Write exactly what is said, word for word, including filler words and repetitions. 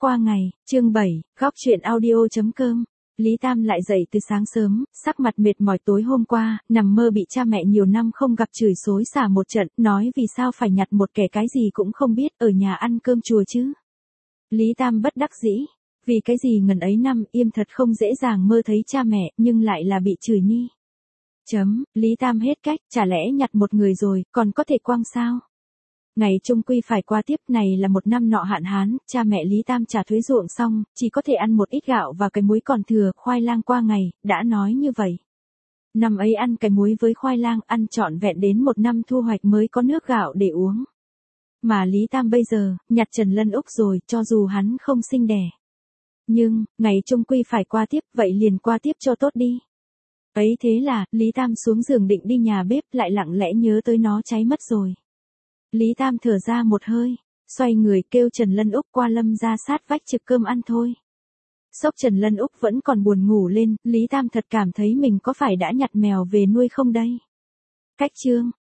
qua ngày, chương bảy, góc chuyện audio.com. Lý Tam lại dậy từ sáng sớm, sắc mặt mệt mỏi tối hôm qua, nằm mơ bị cha mẹ nhiều năm không gặp chửi xối xả một trận, nói vì sao phải nhặt một kẻ cái gì cũng không biết ở nhà ăn cơm chùa chứ. Lý Tam bất đắc dĩ, vì cái gì ngần ấy năm im thật không dễ dàng mơ thấy cha mẹ, nhưng lại là bị chửi nhi. Chấm, Lý Tam hết cách, chả lẽ nhặt một người rồi, còn có thể quăng sao? Ngày chung quy phải qua tiếp, này là một năm nọ hạn hán, cha mẹ Lý Tam trả thuế ruộng xong, chỉ có thể ăn một ít gạo và cái muối còn thừa, khoai lang qua ngày, đã nói như vậy. Năm ấy ăn cái muối với khoai lang, ăn trọn vẹn đến một năm thu hoạch mới có nước gạo để uống. Mà Lý Tam bây giờ, nhặt Trần Lân Úc rồi, cho dù hắn không sinh đẻ. Nhưng, ngày chung quy phải qua tiếp, vậy liền qua tiếp cho tốt đi. Ấy thế là, Lý Tam xuống giường định đi nhà bếp, lại lặng lẽ nhớ tới nó cháy mất rồi. Lý Tam thở ra một hơi, xoay người kêu Trần Lân Úc qua lâm ra sát vách trực cơm ăn thôi. Sốc Trần Lân Úc vẫn còn buồn ngủ lên, Lý Tam thật cảm thấy mình có phải đã nhặt mèo về nuôi không đây. Cách chương,